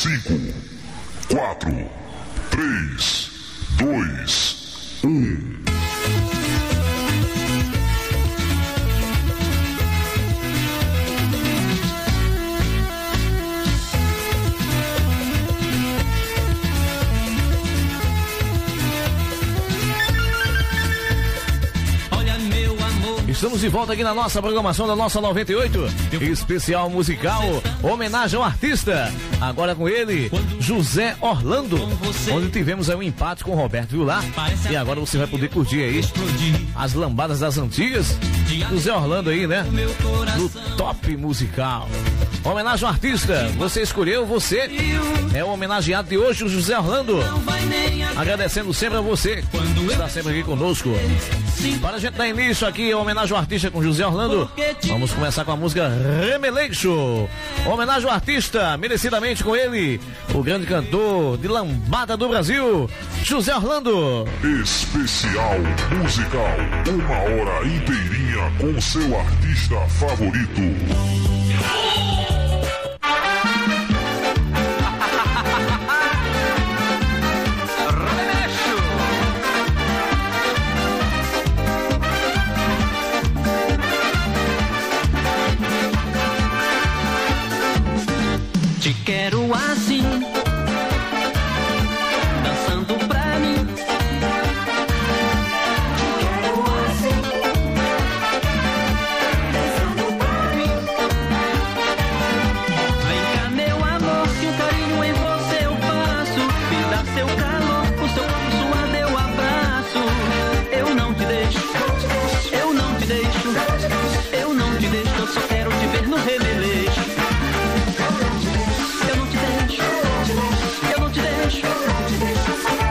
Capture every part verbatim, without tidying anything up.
cinco, quatro, três, dois, um. Estamos de volta aqui na nossa programação da nossa noventa e oito, especial musical, homenagem ao artista. Agora com ele, José Orlando, onde tivemos aí um empate com o Roberto Vilar. E agora você vai poder curtir aí as lambadas das antigas. José Orlando aí, né? No top musical. Homenagem ao artista, você escolheu, você é o homenageado de hoje, o José Orlando. Agradecendo sempre a você que está sempre aqui conosco. Para a gente dar início aqui a homenagem ao artista com José Orlando, vamos começar com a música Remeleixo. Homenagem ao artista, merecidamente com ele, o grande cantor de lambada do Brasil, José Orlando. Especial musical, uma hora inteirinha com seu artista favorito. Te quero assim, dançando pra mim. Te quero assim, dançando pra mim. Vem cá, meu amor, que um carinho em você eu faço. Me dá seu calor, o seu corpo suado eu abraço. Eu não te deixo, eu não te deixo, eu não te deixo, eu só quero te ver no remeleixo. Eu não te deixo, eu não te deixo.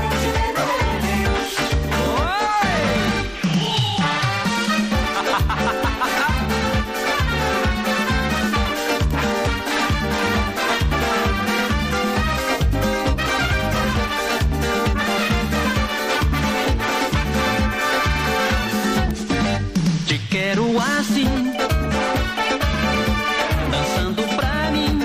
Te quero assim, dançando pra mim.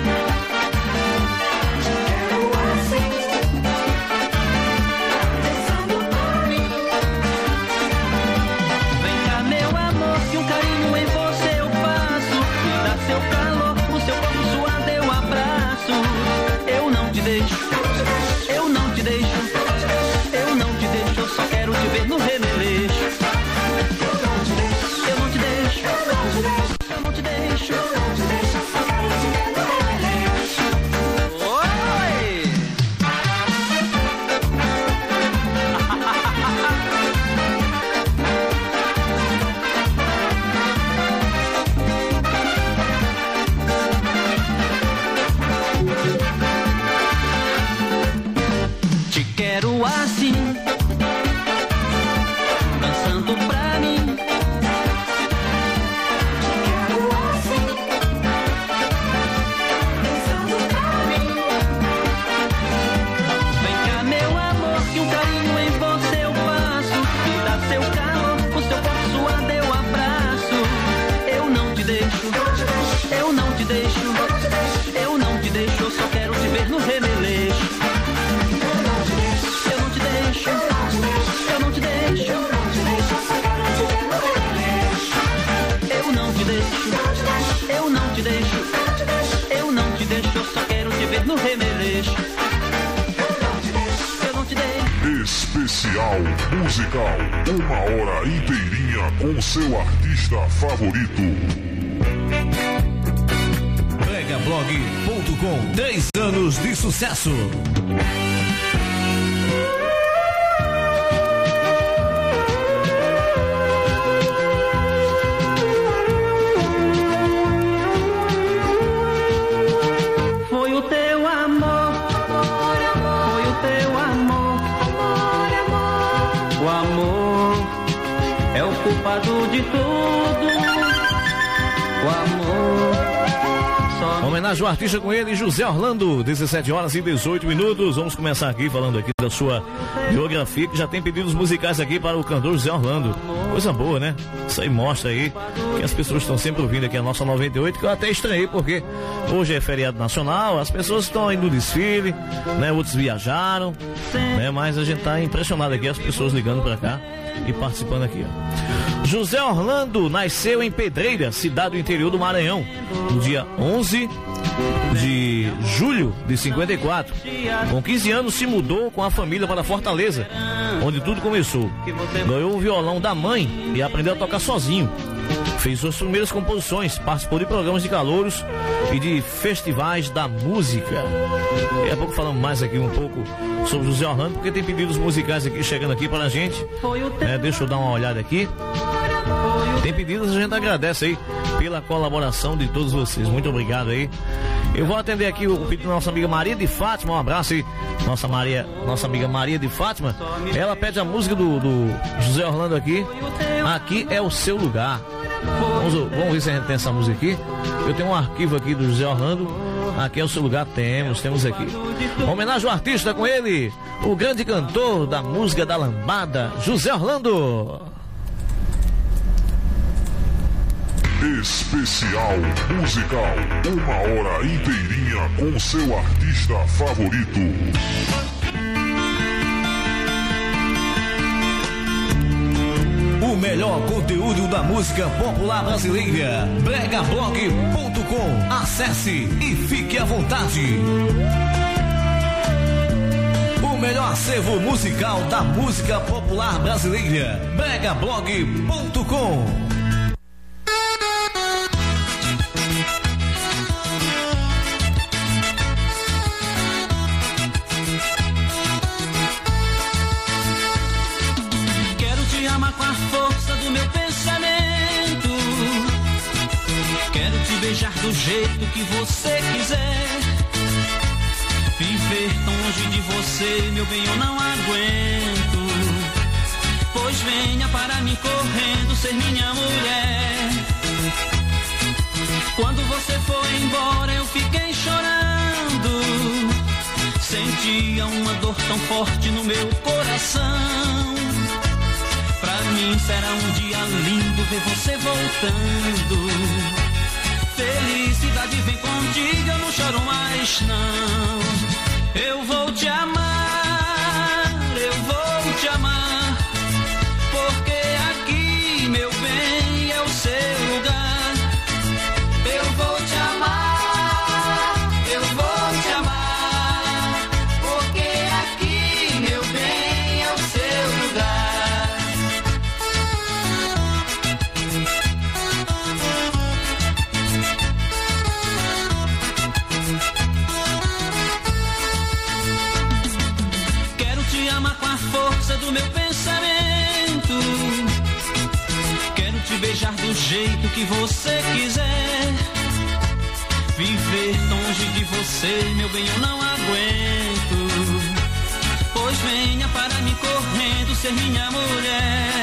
Seu calor, o seu corpo suado eu abraço. Eu não te deixo, eu não te deixo, eu não te deixo, eu só quero te ver no remeleixo. Eu não te deixo, eu não te deixo, eu não te deixo, eu só quero te ver no remeleixo. Oi! Te quero assim, dançando pra mim. Te quero assim, dançando pra mim. Vem cá, meu amor, que um carinho em você eu faço. Me dá seu calor, o seu corpo suado eu abraço. Eu não te deixo, eu não te deixo, eu não te deixo, eu só quero te ver no remeleixo. Eu não te deixo, eu não te deixo, eu não te deixo, eu não te deixo, eu não te deixo, eu só quero te ver no remeleixo. Eu não te deixo. Especial musical, uma hora inteirinha com seu artista favorito. Pregablog ponto com, dez anos de sucesso. Foi o teu amor, foi o teu amor, o amor é o culpado de tudo. O amor só Homenagem ao artista com ele, José Orlando, dezessete horas e dezoito minutos. Vamos começar aqui falando aqui da sua biografia, que já tem pedidos musicais aqui para o cantor José Orlando. Coisa boa, né? Isso aí mostra aí que as pessoas estão sempre ouvindo aqui a nossa noventa e oito, que eu até estranhei, porque hoje é feriado nacional, as pessoas estão indo no desfile, né? Outros viajaram, né? Mas a gente tá impressionado aqui, as pessoas ligando para cá e participando aqui, ó. José Orlando nasceu em Pedreira, cidade do interior do Maranhão, no dia onze de julho de cinquenta e quatro. Com quinze anos se mudou com a família para Fortaleza, onde tudo começou. Ganhou o violão da mãe e aprendeu a tocar sozinho. Fez suas primeiras composições, participou de programas de calouros e de festivais da música. Daqui a pouco falamos mais aqui um pouco sobre José Orlando, porque tem pedidos musicais aqui chegando aqui para a gente. É, deixa eu dar uma olhada aqui. Tem pedidos, a gente agradece aí pela colaboração de todos vocês. Muito obrigado aí. Eu vou atender aqui o pedido da nossa amiga Maria de Fátima. Um abraço aí, nossa, Maria, nossa amiga Maria de Fátima. Ela pede a música do, do José Orlando aqui. Aqui é o seu lugar. Vamos, vamos ver se a gente tem essa música aqui. Eu tenho um arquivo aqui do José Orlando. Aqui é o seu lugar, temos, temos aqui. Homenagem ao artista com ele, o grande cantor da música da lambada, José Orlando. Especial musical, uma hora inteirinha com seu artista favorito. O melhor conteúdo da música popular brasileira. brega blog ponto com. Acesse e fique à vontade. O melhor acervo musical da música popular brasileira. brega blog ponto com. Do jeito que você quiser, viver tão longe de você, meu bem, eu não aguento. Pois venha para mim correndo, ser minha mulher. Quando você foi embora eu fiquei chorando, sentia uma dor tão forte no meu coração. Pra mim será um dia lindo ver você voltando. Felicidade vem contigo, eu não choro mais não. Eu vou te amar, eu vou te amar, porque aqui, meu bem, é o seu lugar. Eu vou te amar, eu vou te amar, porque aqui, meu bem, é o seu lugar. Do meu pensamento, quero te beijar do jeito que você quiser. Viver tão longe de você, meu bem, eu não aguento. Pois venha para mim correndo, ser minha mulher.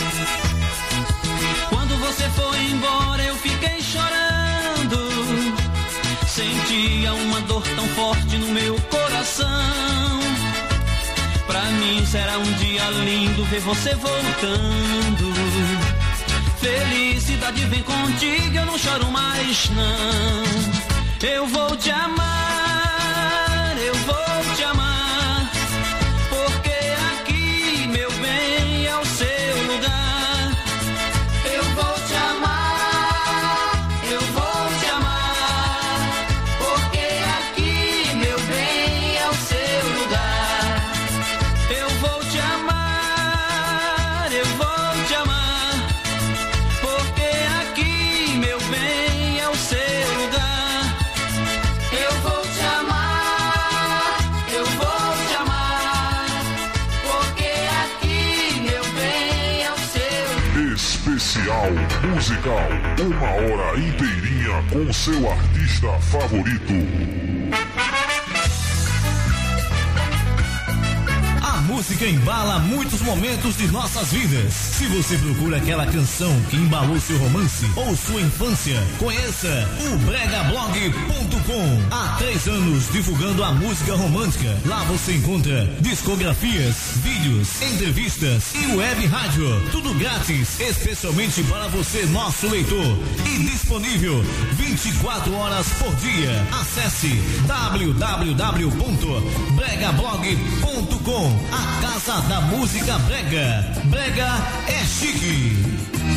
Quando você foi embora eu fiquei chorando, sentia uma dor tão forte no meu coração. Pra mim será um dia lindo ver você voltando. Felicidade vem contigo, eu não choro mais não. Eu vou te amar, eu vou te amar, porque aqui, meu bem, é o seu lugar. Eu vou te amar, eu vou te amar, porque aqui, meu bem, é o seu lugar. Eu vou te amar, eu vou te amar, porque aqui, meu bem, é o seu lugar. Eu vou te amar, eu vou te amar, porque aqui, meu bem, é o seu. Especial musical, uma hora inteirinha com seu artista favorito. música embala muitos momentos de nossas vidas. Se você procura aquela canção que embalou seu romance ou sua infância, conheça o brega blog ponto com. Há três anos divulgando a música romântica. Lá você encontra discografias, vídeos, entrevistas e web rádio. Tudo grátis, especialmente para você, nosso leitor. E disponível vinte e quatro horas por dia. Acesse w w w ponto brega blog ponto com. A casa da música brega. Brega é chique.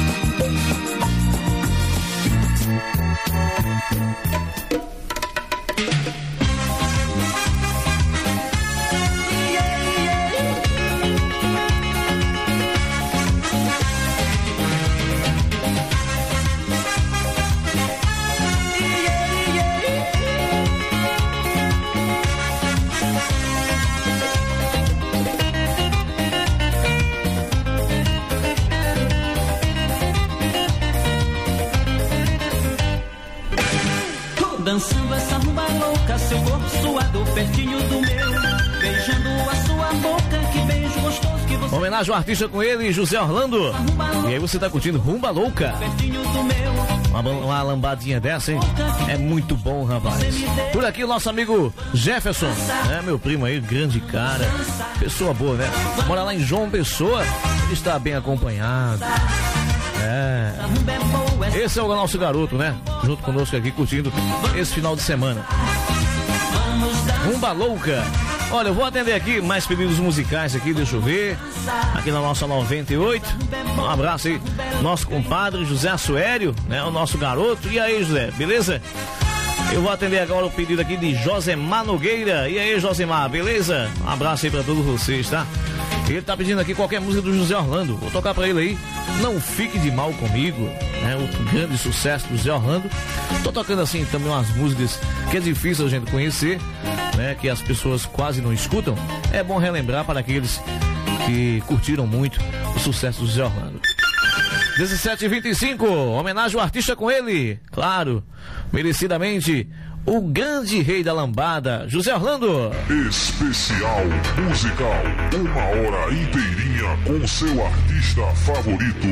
Dançando essa rumba louca, seu corpo suado pertinho do meu, beijando a sua boca, que beijo gostoso que você... Homenagem ao artista com ele, José Orlando. E aí você tá curtindo Rumba Louca. Pertinho do meu, Uma, uma lambadinha dessa, hein? É muito bom, rapaz. Por aqui o nosso amigo Jefferson, né? Meu primo aí, grande cara. Pessoa boa, né? Mora lá em João Pessoa. Ele está bem acompanhado. É. Esse é o nosso garoto, né? Junto conosco aqui, curtindo esse final de semana. Rumba Louca. Olha, eu vou atender aqui mais pedidos musicais aqui, deixa eu ver. Aqui na nossa noventa e oito. Um abraço aí, nosso compadre José Assuério, né? O nosso garoto. E aí, José, beleza? Eu vou atender agora o pedido aqui de Josemar Nogueira. E aí, Josemar, beleza? Um abraço aí pra todos vocês, tá? Ele tá pedindo aqui qualquer música do José Orlando. Vou tocar pra ele aí. Não Fique de Mal Comigo, né? O grande sucesso do José Orlando. Tô tocando assim também umas músicas que é difícil a gente conhecer, né? Que as pessoas quase não escutam. É bom relembrar para aqueles que curtiram muito o sucesso do José Orlando. dezessete e vinte e cinco, homenagem ao artista com ele, claro, merecidamente, o grande rei da lambada, José Orlando. Especial musical, uma hora inteirinha com seu artista favorito.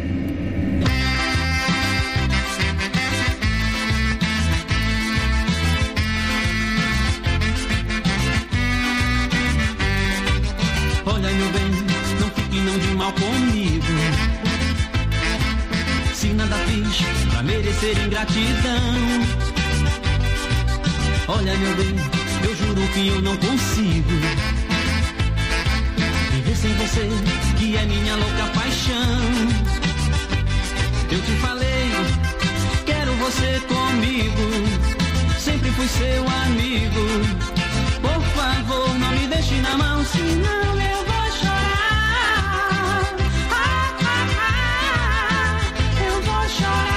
Olha, meu bem, não fique não de mal comigo. Se nada fiz pra merecer ingratidão. Olha, meu bem, eu juro que eu não consigo viver sem você, que é minha louca paixão. Eu te falei, quero você comigo, sempre fui seu amigo. Por favor, não me deixe na mão, senão eu vou chorar. Ah, ah, ah, eu vou chorar.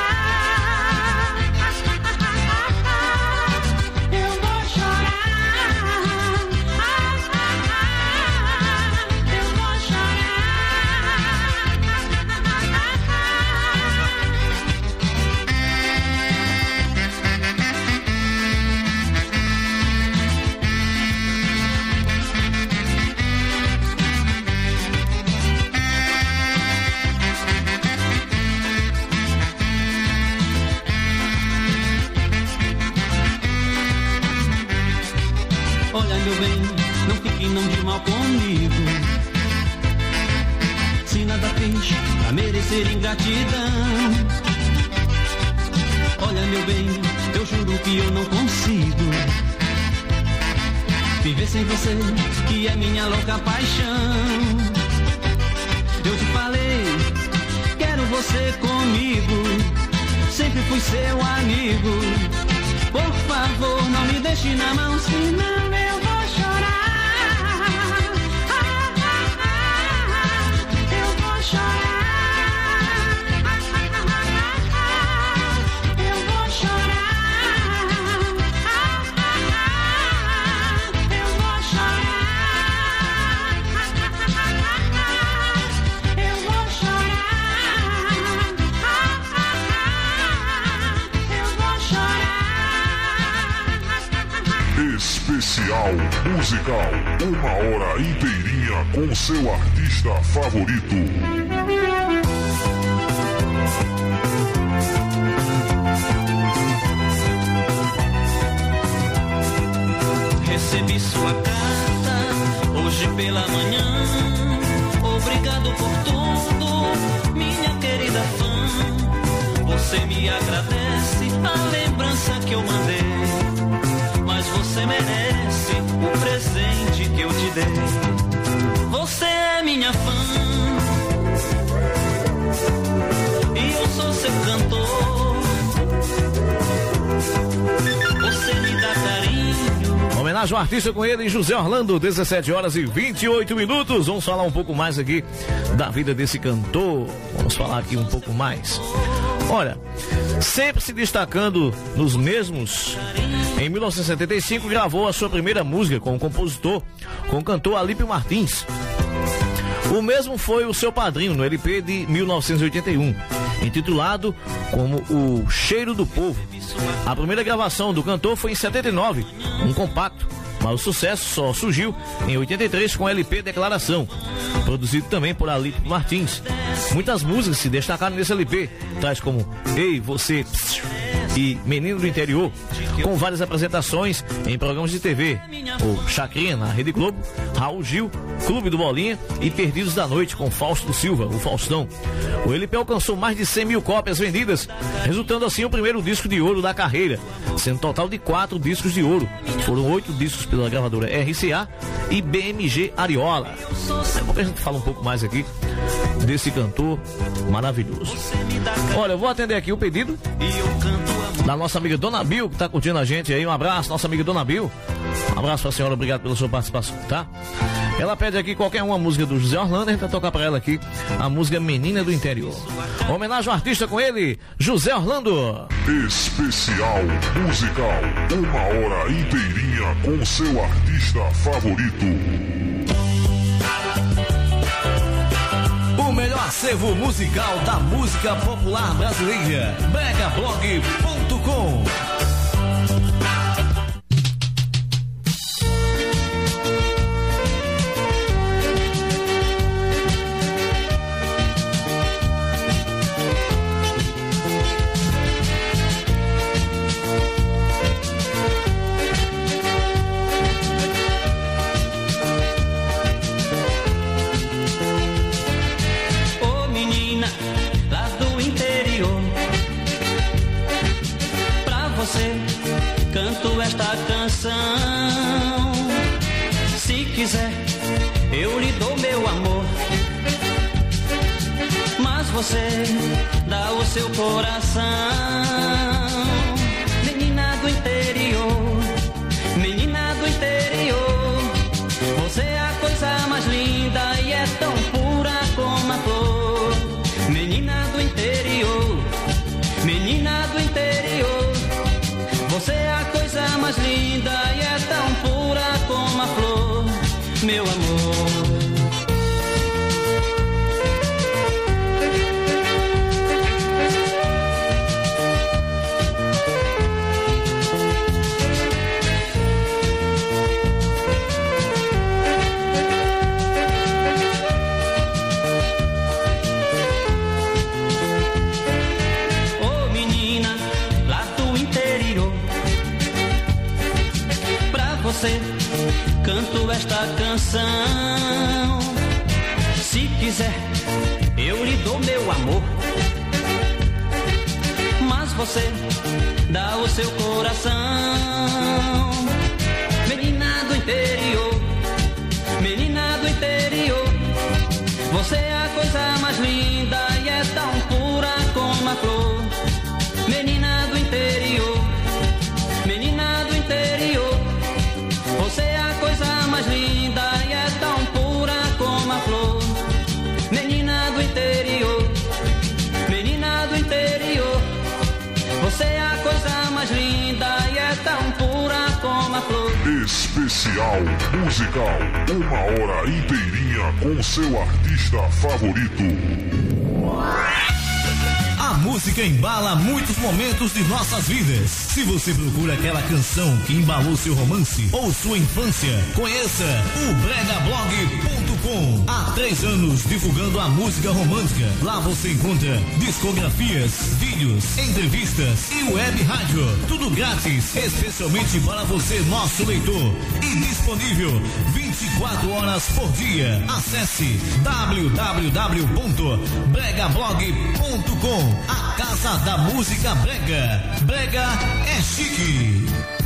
Olha, meu bem, não fique não de mal comigo. Se nada fez pra merecer ingratidão. Olha, meu bem, eu juro que eu não consigo viver sem você, que é minha louca paixão. Eu te falei, quero você comigo, sempre fui seu amigo. Por favor, não me deixe na mão, senão eu vou chorar. Ah, ah, ah, eu vou chorar. Ah, ah, ah, eu vou chorar. Ah, ah, ah, eu vou chorar. Eu vou chorar. Ah, ah, ah, eu vou chorar. Especial musical, uma hora inteirinha com seu artista favorito. Recebi sua carta hoje pela manhã. Obrigado por tudo, minha querida fã. Você me agradece a lembrança que eu mandei, mas você merece o presente que eu te dei. Você é minha fã e eu sou seu cantor. Você me dá carinho. Homenagem ao artista com ele, José Orlando, dezessete horas e vinte e oito minutos. Vamos falar um pouco mais aqui da vida desse cantor. Vamos falar aqui um pouco mais. Olha, sempre se destacando nos mesmos, em mil novecentos e setenta e cinco gravou a sua primeira música com o compositor, com o cantor Alípio Martins. O mesmo foi o seu padrinho no L P de mil novecentos e oitenta e um, intitulado como O Cheiro do Povo. A primeira gravação do cantor foi em setenta e nove, um compacto, mas o sucesso só surgiu em oitenta e três com o L P Declaração, produzido também por Alípio Martins. Muitas músicas se destacaram nesse L P, tais como Ei, Você e Menino do Interior, com várias apresentações em programas de T V, o Chacrinha na Rede Globo, Raul Gil, Clube do Bolinha e Perdidos da Noite com Fausto Silva, o Faustão. O L P alcançou mais de cem mil cópias vendidas, resultando assim o primeiro disco de ouro da carreira, sendo um total de quatro discos de ouro. Foram oito discos pela gravadora R C A e B M G Ariola. É bom que a gente fala um pouco mais aqui desse cantor maravilhoso. Olha, eu vou atender aqui o pedido da nossa amiga Dona Bill, que está curtindo a gente aí. Um abraço, nossa amiga Dona Bill. Um abraço pra senhora, obrigado pela sua participação, tá? Ela pede aqui qualquer uma música do José Orlando, a gente vai tocar pra ela aqui a música Menina do Interior. Homenagem ao artista com ele, José Orlando. Especial musical, uma hora inteirinha com seu artista favorito. O melhor acervo musical da música popular brasileira. brega blog ponto com. Canto esta canção. Se quiser, eu lhe dou meu amor, mas você dá o seu coração. Menina do interior, menina do interior, você é a coisa mais linda e é tão pura como a flor. Menina do interior, menina do interior, você é a coisa mais linda e é tão pura como a flor, meu amor. Oh menina lá do interior, você canto esta canção. Se quiser, eu lhe dou meu amor, mas você dá o seu coração. Menina do interior, menina do interior, você é a coisa mais linda e é tão pura como a flor. Menina do interior, menina do interior, você é a coisa mais linda e é tão pura como a flor. Menina do interior, menina do interior, você é a coisa mais linda e é tão pura como a flor. Especial musical, uma hora inteirinha com seu artista favorito. A música embala muitos momentos de nossas vidas. Se você procura aquela canção que embalou seu romance ou sua infância, conheça o brega blog ponto com. Há três anos divulgando a música romântica. Lá você encontra discografias, vídeos, entrevistas e web rádio. Tudo grátis, especialmente para você, nosso leitor. E disponível vinte e quatro horas por dia. Acesse w w w ponto brega blog ponto com. A casa da música brega. Brega é chique.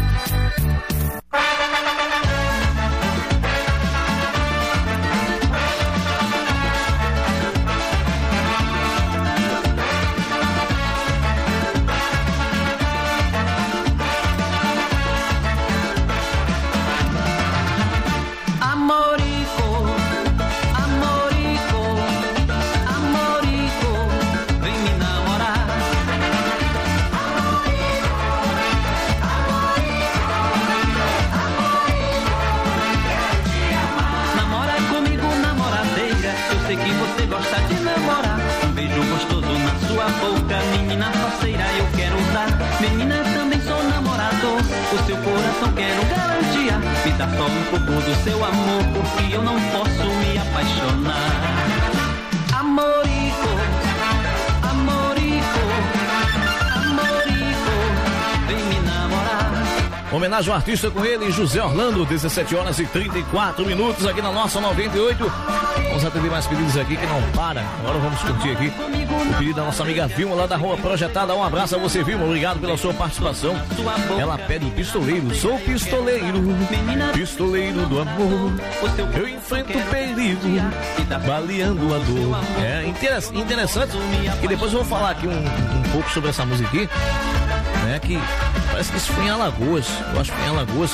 Quero garantia, me dá só um pouco do seu amor, porque eu não posso me apaixonar. Amorico, amorico, amorico, vem me namorar. Homenagem ao artista com ele, José Orlando, dezessete horas e trinta e quatro minutos aqui na nossa noventa e oito. Vamos atender mais pedidos aqui que não para. Agora vamos curtir aqui o pedido da nossa amiga Vilma lá da Rua Projetada. Um abraço a você, Vilma. Obrigado pela sua participação. Ela pede pistoleiro. Sou pistoleiro, pistoleiro do amor. Eu enfrento o perigo, baleando a dor. É interessante. E depois eu vou falar aqui um, um pouco sobre essa música aqui, né? Que parece que isso foi em Alagoas. Eu acho que foi em Alagoas.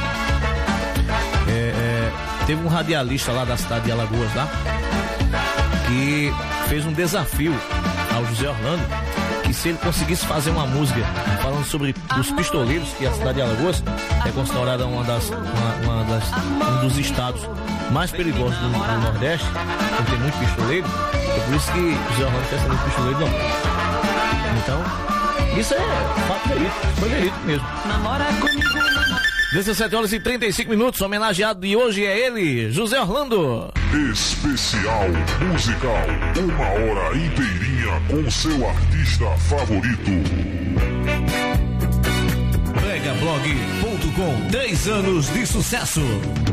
É, é, teve um radialista lá da cidade de Alagoas lá que fez um desafio ao José Orlando, que se ele conseguisse fazer uma música falando sobre os pistoleiros, que a cidade de Alagoas é considerada uma das, uma, uma das, um dos estados mais perigosos do, do Nordeste, porque tem muito pistoleiro. É por isso que o José Orlando quer saber de pistoleiro não. Então, isso é fato verídico, foi verídico mesmo. Namora comigo, namora. dezessete horas e trinta e cinco minutos, homenageado de hoje é ele, José Orlando. Especial musical, uma hora inteirinha com seu artista favorito. brega blog ponto com, três anos de sucesso.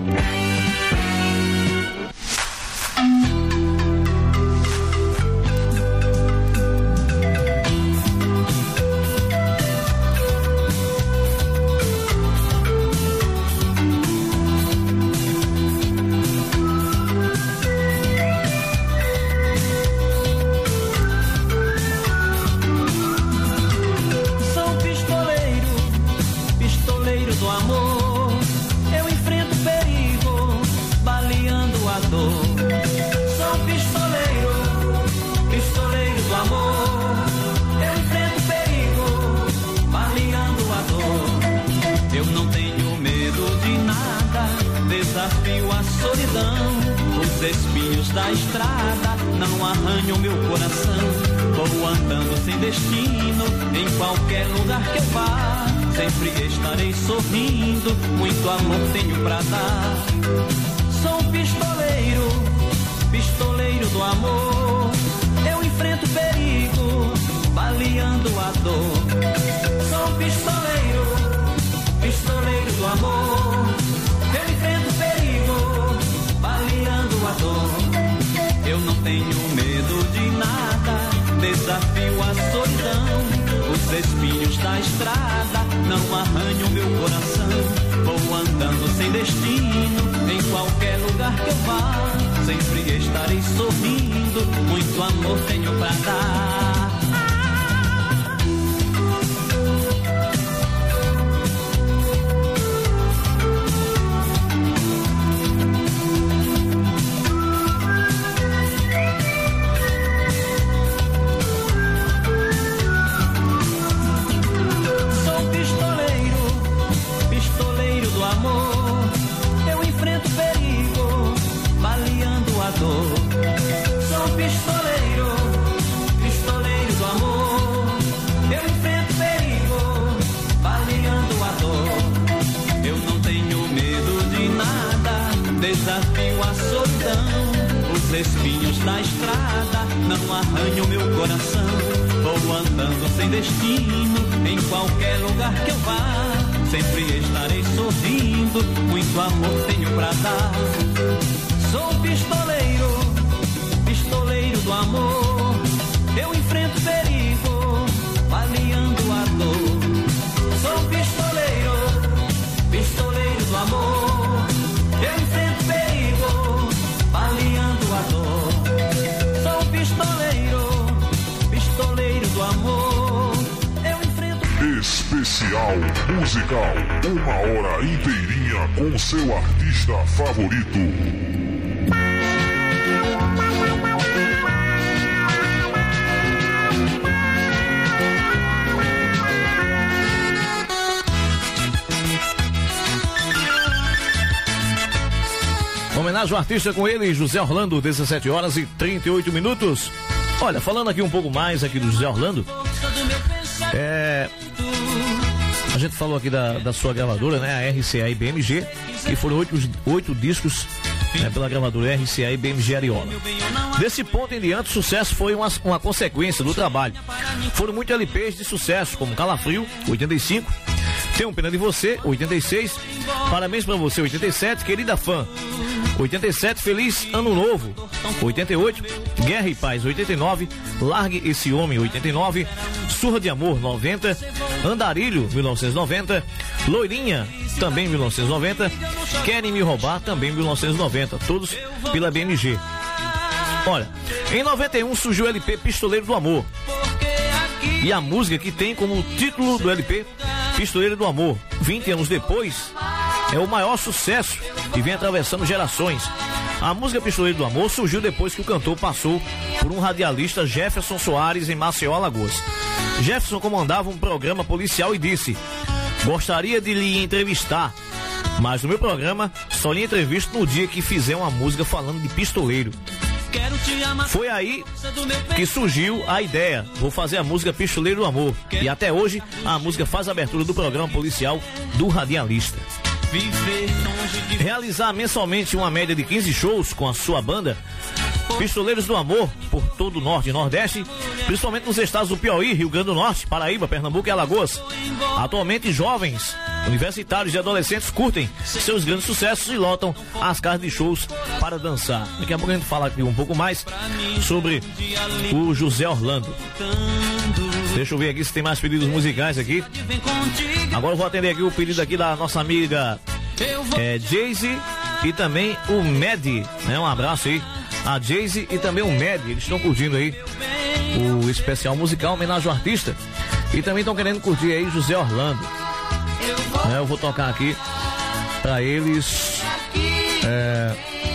Da estrada não arranham meu coração. Vou andando sem destino, em qualquer lugar que eu vá. Sempre estarei sorrindo, muito amor tenho pra dar. Sou um pistoleiro, pistoleiro do amor. Eu enfrento perigo, baleando a dor. Sou um pistoleiro, pistoleiro do amor. Eu enfrento perigo, baleando a dor. Eu não tenho medo de nada, desafio a solidão. Os espinhos da estrada não arranham meu coração. Vou andando sem destino, em qualquer lugar que eu vá. Sempre estarei sorrindo, muito amor tenho pra dar. Sou pistoleiro, pistoleiro da estrada não arranha o meu coração. Vou andando sem destino, em qualquer lugar que eu vá, sempre estarei sorrindo, muito amor tenho pra dar. Sou pistoleiro, pistoleiro do amor, eu enfrento perigo, baleando a dor. Sou pistoleiro, pistoleiro do amor, eu enfrento perigo, baleando a dor. Sou pistoleiro, pistoleiro do amor, eu enfrento... Especial musical, uma hora inteirinha com seu artista favorito. Homenagem ao artista com ele, José Orlando, dezessete horas e trinta e oito minutos. Olha, falando aqui um pouco mais aqui do José Orlando, é, a gente falou aqui da, da sua gravadora, né, a R C A e B M G, que foram oito, oito discos, né, pela gravadora R C A e B M G Ariola. Desse ponto em diante, o sucesso foi uma, uma consequência do trabalho. Foram muitos L Ps de sucesso, como Calafrio, oitenta e cinco, Tenho Pena de Você, oitenta e seis, Parabéns Pra Você, oitenta e sete, Querida Fã, oitenta e sete, Feliz Ano Novo, oitenta e oito, Guerra e Paz, oitenta e nove, Largue Esse Homem, oitenta e nove, Surra de Amor, noventa, Andarilho, mil novecentos e noventa, Loirinha, também mil novecentos e noventa, Querem Me Roubar, também mil novecentos e noventa, todos pela B M G. Olha, em noventa e um surgiu o L P Pistoleiro do Amor, e a música que tem como título do L P Pistoleiro do Amor, vinte anos depois, é o maior sucesso e vem atravessando gerações. A música Pistoleiro do Amor surgiu depois que o cantor passou por um radialista, Jefferson Soares, em Maceió, Alagoas. Jefferson comandava um programa policial e disse: gostaria de lhe entrevistar, mas no meu programa só lhe entrevisto no dia que fizer uma música falando de pistoleiro. Foi aí que surgiu a ideia, vou fazer a música Pistoleiro do Amor, e até hoje a música faz a abertura do programa policial do radialista. Realizar mensalmente uma média de quinze shows com a sua banda, Pistoleiros do Amor, por todo o Norte e Nordeste, principalmente nos estados do Piauí, Rio Grande do Norte, Paraíba, Pernambuco e Alagoas. Atualmente, jovens, universitários e adolescentes curtem seus grandes sucessos e lotam as casas de shows para dançar. Daqui a pouco a gente fala aqui um pouco mais sobre o José Orlando. Deixa eu ver aqui se tem mais pedidos musicais aqui. Agora eu vou atender aqui o pedido aqui da nossa amiga é, Jayce e também o Medi, né? Um abraço aí a Jayce e também o Medi, eles estão curtindo aí o especial musical homenagem ao artista e também estão querendo curtir aí José Orlando. É, eu vou tocar aqui pra eles é,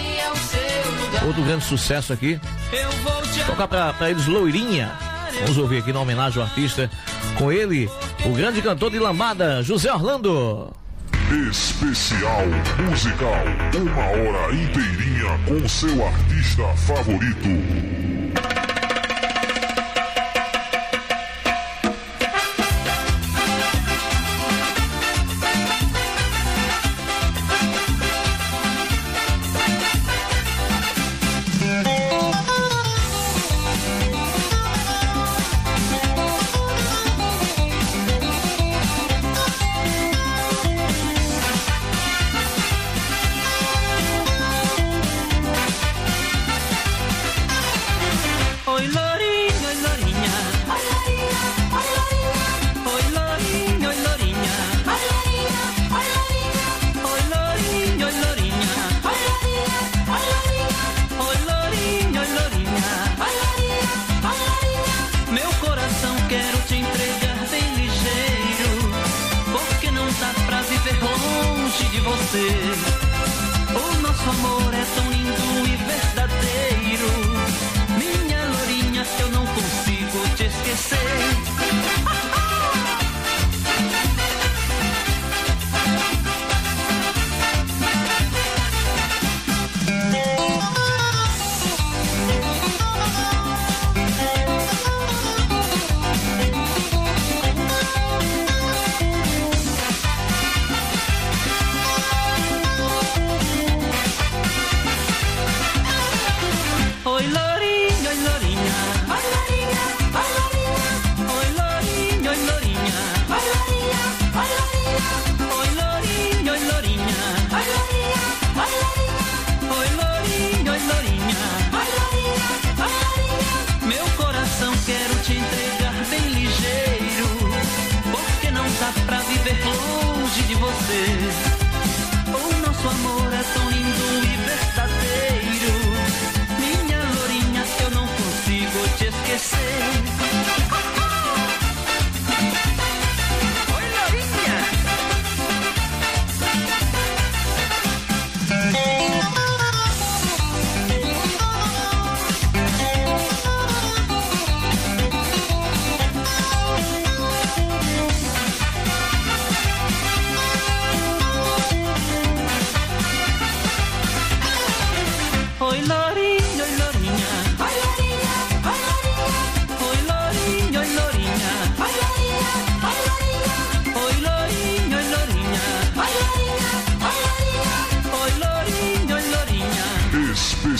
outro grande sucesso aqui, tocar pra, pra eles Loirinha. Vamos ouvir aqui na homenagem ao artista com ele, o grande cantor de lambada, José Orlando. Especial musical, uma hora inteirinha com seu artista favorito.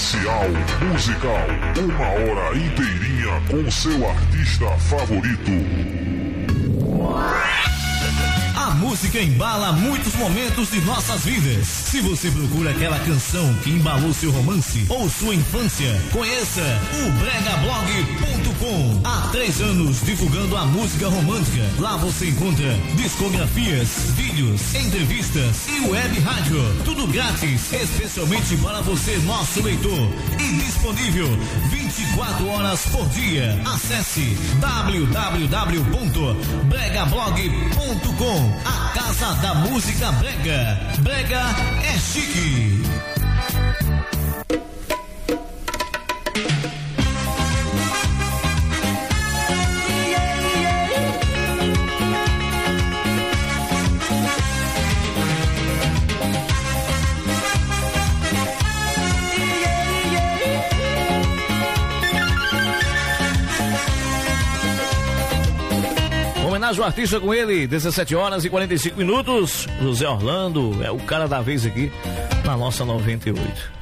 Especial musical, uma hora inteirinha com seu artista favorito. A música embala muitos momentos de nossas vidas. Se você procura aquela canção que embalou seu romance ou sua infância, conheça o brega blog ponto com. Há três anos divulgando a música romântica. Lá você encontra discografias, vídeos, entrevistas e web rádio. Tudo grátis, especialmente para você, nosso leitor. E disponível vinte e quatro horas por dia. Acesse w w w ponto brega blog ponto com. A casa da música brega. Brega é chique. Homenagem ao artista com ele, dezessete horas e quarenta e cinco minutos. José Orlando é o cara da vez aqui na nossa noventa e oito.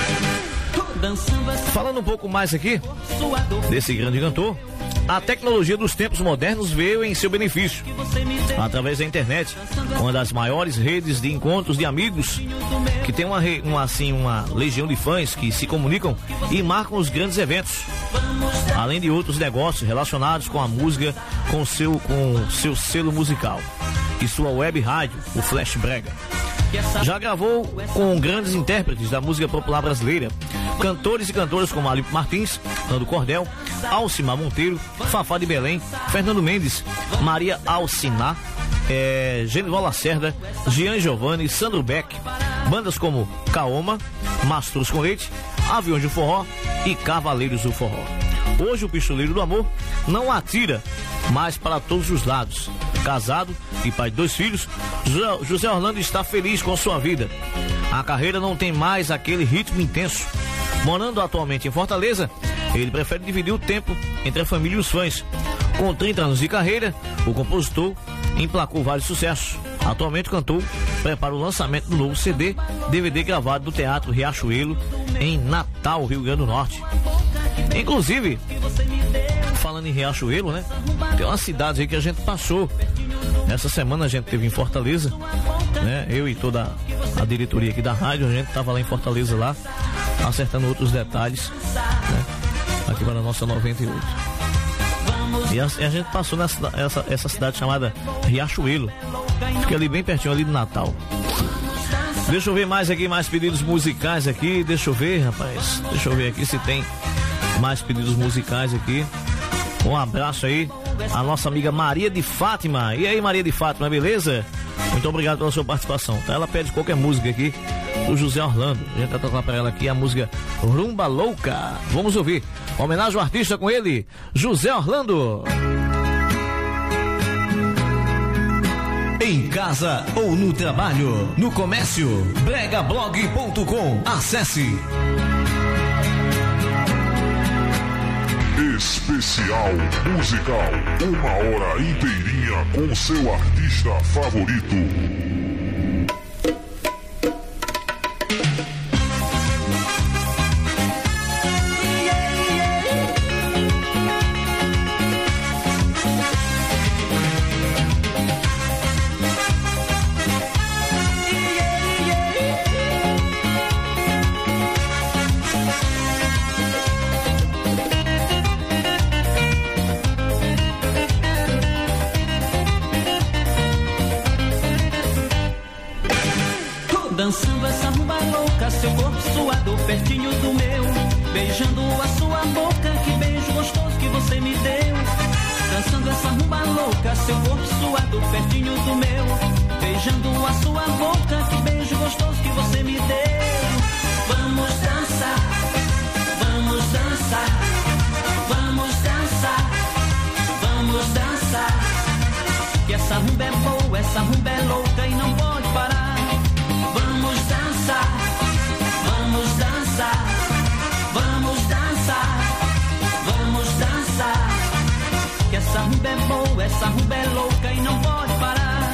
Falando um pouco mais aqui desse grande cantor, a tecnologia dos tempos modernos veio em seu benefício. Através da internet, uma das maiores redes de encontros de amigos, que tem uma, uma, assim, uma legião de fãs que se comunicam e marcam os grandes eventos, além de outros negócios relacionados com a música, com seu, com seu selo musical e sua web rádio, o Flash Brega. Já gravou com grandes intérpretes da música popular brasileira, cantores e cantoras como Alipe Martins, Nando Cordel, Alcimar Monteiro, Fafá de Belém, Fernando Mendes, Maria Alcinar, é, Genival Lacerda, Gian Giovanni, Sandro Beck, bandas como Kaoma, Mastros com Leite, Aviões do Forró e Cavaleiros do Forró. Hoje o pistoleiro do amor não atira mais para todos os lados. Casado e pai de dois filhos, José Orlando está feliz com sua vida. A carreira não tem mais aquele ritmo intenso. Morando atualmente em Fortaleza, ele prefere dividir o tempo entre a família e os fãs. Com trinta anos de carreira, o compositor emplacou vários sucessos. Atualmente o cantor prepara o lançamento do novo C D, D V D gravado do Teatro Riachuelo, em Natal, Rio Grande do Norte. Inclusive, falando em Riachuelo, né? Tem uma cidade aí que a gente passou. Essa semana a gente teve em Fortaleza, né? Eu e toda a diretoria aqui da rádio, a gente tava lá em Fortaleza lá, acertando outros detalhes, né? Aqui para a nossa noventa e oito. E a, a gente passou nessa essa, essa cidade chamada Riachuelo. Fica ali bem pertinho ali do Natal. Deixa eu ver mais aqui, mais pedidos musicais aqui. Deixa eu ver, rapaz. Deixa eu ver aqui se tem mais pedidos musicais aqui. Um abraço aí a nossa amiga Maria de Fátima. E aí, Maria de Fátima, beleza? Muito obrigado pela sua participação, tá? Ela pede qualquer música aqui do José Orlando. A gente vai tocar pra ela aqui a música Rumba Louca. Vamos ouvir. Homenagem ao artista com ele, José Orlando. Em casa ou no trabalho, no comércio, brega blog ponto com. Acesse. Especial musical, uma hora inteirinha com seu artista favorito. Dançando essa rumba louca, seu corpo suado pertinho do meu, beijando a sua boca, que beijo gostoso que você me deu. Dançando essa rumba louca, seu corpo suado pertinho do meu, beijando a sua boca, que beijo gostoso que você me deu. Vamos dançar, vamos dançar, vamos dançar, vamos dançar. Que essa rumba é boa, essa rumba é louca e não pode parar. Vamos dançar, vamos dançar, vamos dançar, vamos dançar. Que essa rumba é boa, essa rumba é louca e não pode parar.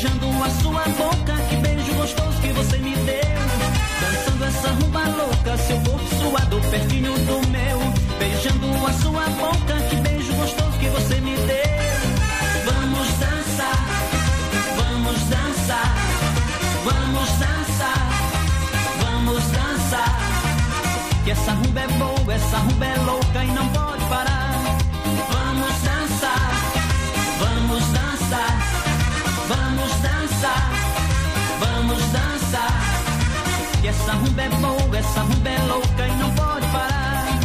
beijando a sua boca, que beijo gostoso que você me deu. Dançando essa rumba louca, seu corpo suado pertinho do meu. Beijando a sua boca, que beijo gostoso que você me deu. Vamos dançar, vamos dançar, vamos dançar, vamos dançar. Que essa rumba é boa, essa rumba é louca e não pode parar. Vamos dançar, vamos dançar, vamos dançar, vamos dançar. Que essa rumba é boa, essa rumba é louca e não pode parar.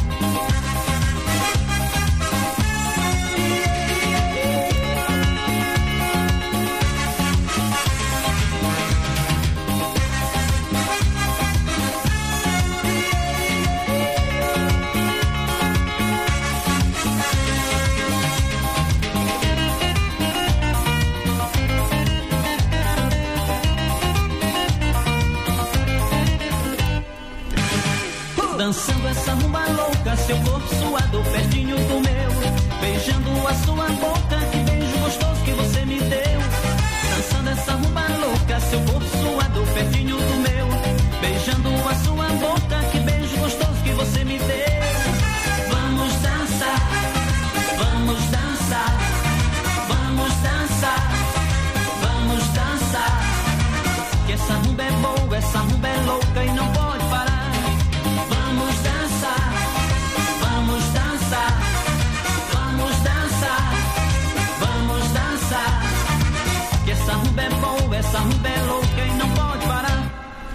Dançando essa rumba louca, seu corpo suado pertinho do meu. Beijando a sua boca, que beijo gostoso que você me deu. Dançando essa rumba louca, seu corpo suado pertinho do meu. Beijando a sua boca, que beijo gostoso que você me deu. Vamos dançar, vamos dançar, vamos dançar, vamos dançar. Que essa rumba é boa, essa rumba é louca e não pode parar. Vamos dançar, vamos dançar, vamos dançar, vamos dançar. Que essa rumba é boa, essa rumba é louca e não pode parar.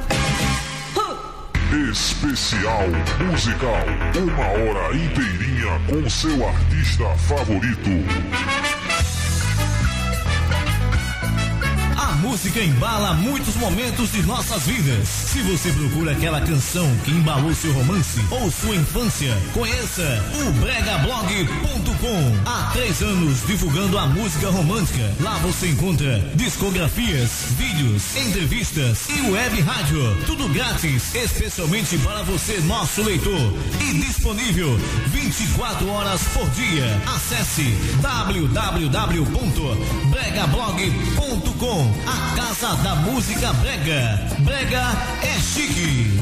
Uh! Especial musical, uma hora inteirinha com seu artista favorito. A música embala muitos momentos de nossas vidas. Se você procura aquela canção que embalou seu romance ou sua infância, conheça o brega blog ponto com. Há três anos divulgando a música romântica. Lá você encontra discografias, vídeos, entrevistas e web rádio. Tudo grátis, especialmente para você, nosso leitor. E disponível vinte e quatro horas por dia. Acesse w w w ponto brega blog ponto com. A casa da música brega. Brega é chique.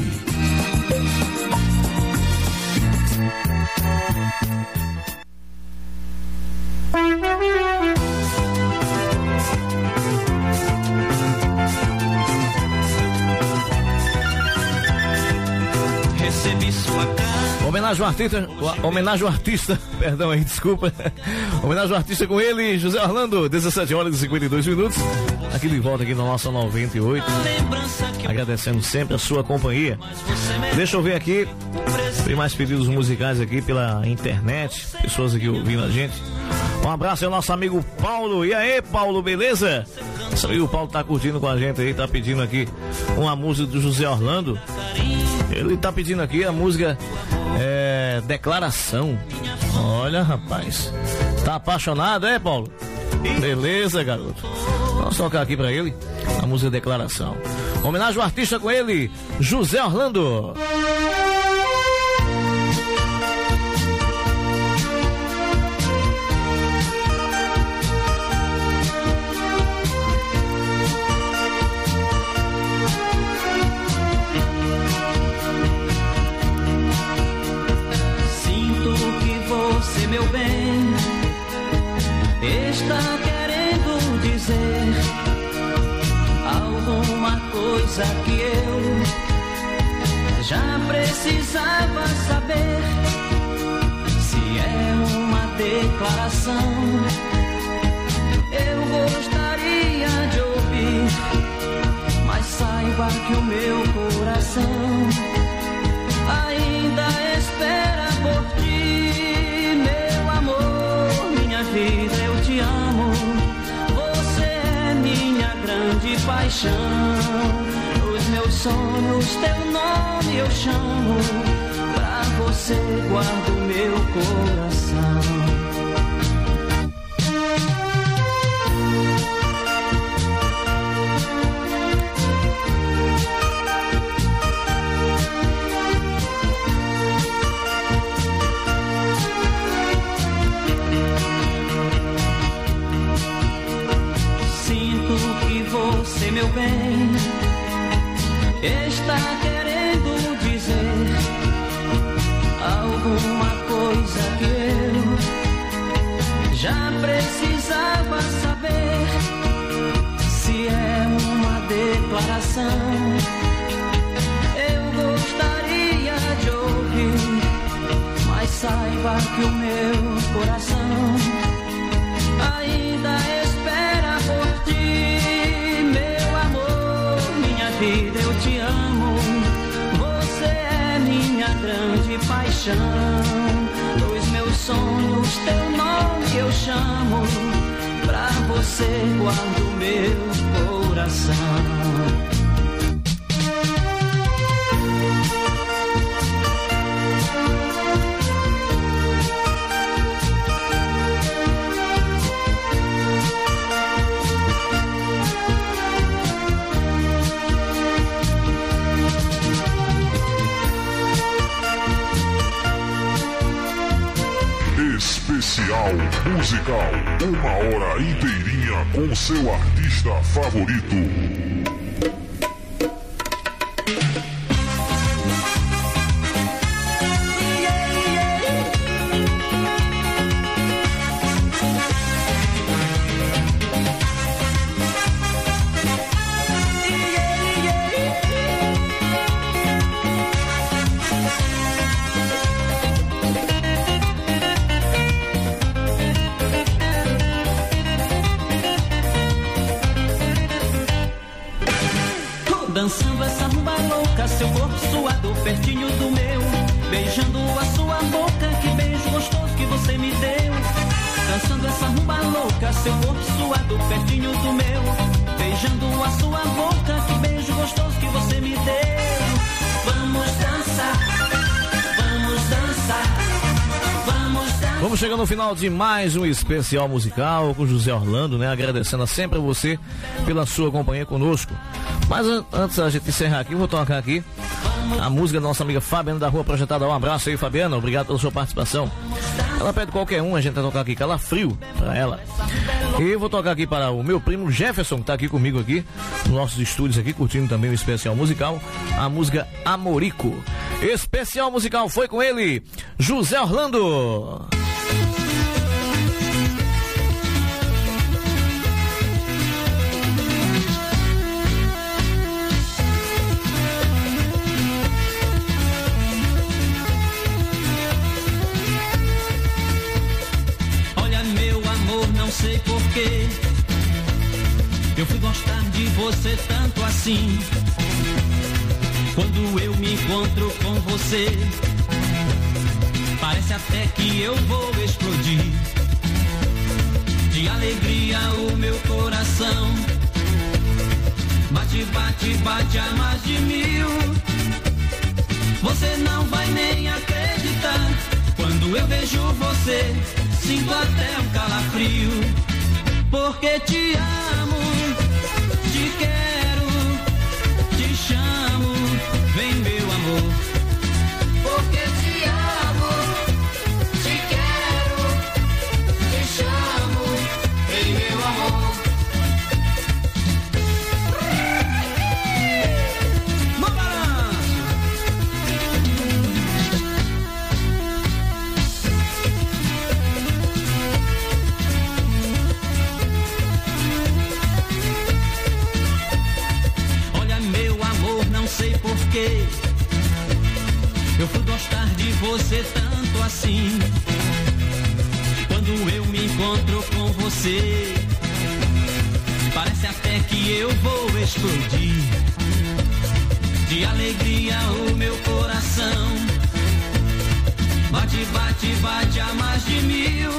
Recebi sua carta. Homenagem ao artista, homenagem ao artista, perdão aí, desculpa. Homenagem ao artista com ele, José Orlando, dezessete horas e cinquenta e dois minutos. Aqui de volta aqui na nossa noventa e oito. Agradecendo sempre a sua companhia. Deixa eu ver aqui. Tem mais pedidos musicais aqui pela internet. Pessoas aqui ouvindo a gente. Um abraço ao nosso amigo Paulo. E aí, Paulo, beleza? Nosso amigo Paulo tá curtindo com a gente aí, tá pedindo aqui uma música do José Orlando. Ele tá pedindo aqui a música é, Declaração. Olha, rapaz. Tá apaixonado, é, Paulo? Beleza, garoto. Vamos tocar aqui pra ele a música Declaração. Homenagem ao artista com ele, José Orlando. Meu bem, está querendo dizer alguma coisa que eu já precisava saber. Se é uma declaração, eu gostaria de ouvir, mas saiba que o meu coração ainda espera por ti. Vida, eu te amo, você é minha grande paixão. Os meus sonhos, teu nome eu chamo, pra você guardo meu coração. você, meu bem, está querendo dizer alguma coisa que eu já precisava saber. Se é uma declaração, eu gostaria de ouvir, mas saiba que o meu coração ainda espera por ti, meu amor, minha vida, eu te amo. Você é minha grande paixão. Nos meus sonhos, teu nome eu chamo. Pra você guardo meu coração. Especial musical, uma hora inteirinha com seu artista favorito. Dançando essa rumba louca, seu corpo suado pertinho do meu, beijando a sua boca, que beijo gostoso que você me deu. Dançando essa rumba louca, seu corpo suado pertinho do meu, beijando a sua boca, que beijo gostoso que você me deu. Vamos dançar, vamos dançar, vamos dançar. Vamos chegando no final de mais um especial musical com José Orlando, né? Agradecendo sempre a você pela sua companhia conosco. Mas antes da gente encerrar aqui, vou tocar aqui a música da nossa amiga Fabiana da Rua Projetada. Um abraço aí, Fabiana, obrigado pela sua participação. Ela pede qualquer um, a gente vai tocar aqui Calafrio pra ela. E vou tocar aqui para o meu primo Jefferson, que tá aqui comigo aqui, nos nossos estúdios aqui, curtindo também o especial musical, a música Amorico. Especial musical foi com ele, José Orlando. Não sei porquê, eu fui gostar de você tanto assim. Quando eu me encontro com você, parece até que eu vou explodir. De alegria o meu coração bate, bate, bate a mais de mil. Você não vai nem acreditar. Quando eu vejo você, sinto até um calafrio. Porque te amo, te quero, te chamo, vem meu amor. Porque te amo, te quero, te chamo, vem meu amor. No balanço. Não sei porquê, eu fui gostar de você tanto assim. Quando eu me encontro com você, parece até que eu vou explodir. De alegria o meu coração bate, bate, bate a mais de mil.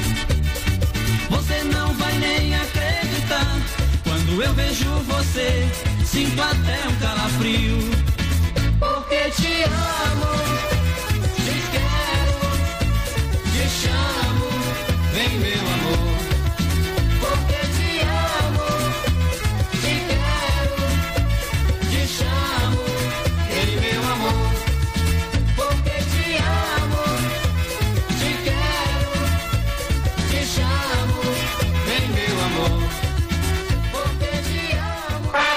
Você não vai nem acreditar. Quando eu vejo você, sinto até um calafrio. Porque te amo, te quero, te chamo, vem meu amor. Porque te amo, te quero, te chamo, vem meu amor. Porque te amo, te quero, te chamo, vem meu amor. Porque te amo.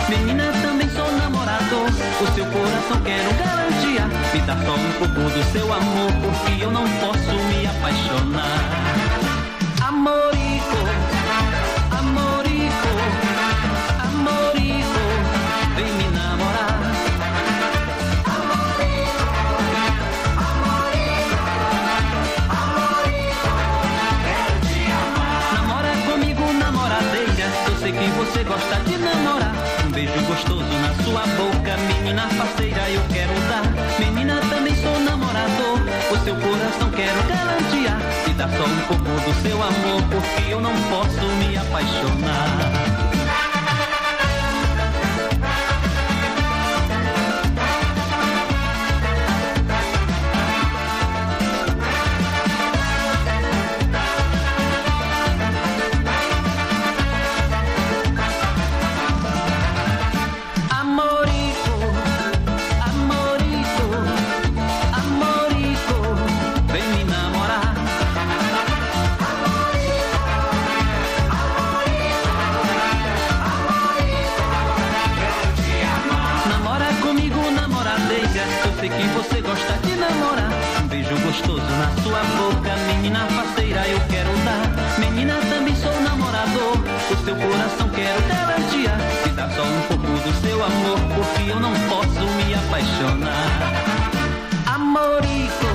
Menina, também sou namorador, o seu coração quero garantia. Me dá só um pouco do seu amor, porque eu não posso me apaixonar. Amorico, amorico, amorico, vem me namorar. Amorico, amorico, amorico, quero te amar. Namora comigo, namoradeira, eu sei que você gosta de namorar. Um beijo gostoso na sua boca, menina faceira, eu quero dar. Menina, também sou namorador, o seu coração quero garantia. Me dá só um pouco do seu amor, porque eu não posso me apaixonar. Que você gosta de namorar. Um beijo gostoso na sua boca, menina faceira, eu quero dar. Menina, também sou namorador, o seu coração quero garantia. Me dá só um pouco do seu amor, porque eu não posso me apaixonar. Amorico,